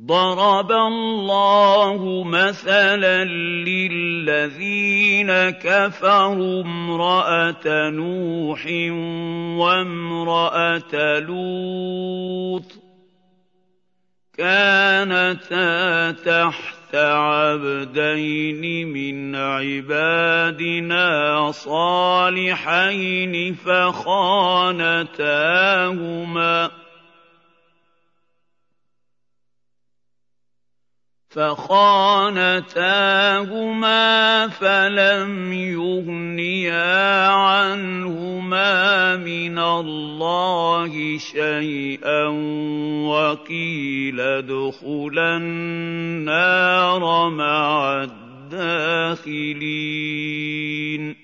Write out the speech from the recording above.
ضَرَبَ اللَّهُ مَثَلًا لِّلَّذِينَ كَفَرُوا امْرَأَتَ نُوحٍ وَامْرَأَتَ لُوطٍ ۖ كَانَتَا تَحْتَ عَبْدَيْنِ مِنْ عِبَادِنَا صَالِحَيْنِ فَخَانَتَاهُمَا فَلَمْ يُغْنِيَا عَنْهُمَا مِنَ اللَّهِ شَيْئًا وَقِيلَ ادْخُلَا النَّارَ مَعَ الدَّاخِلِينَ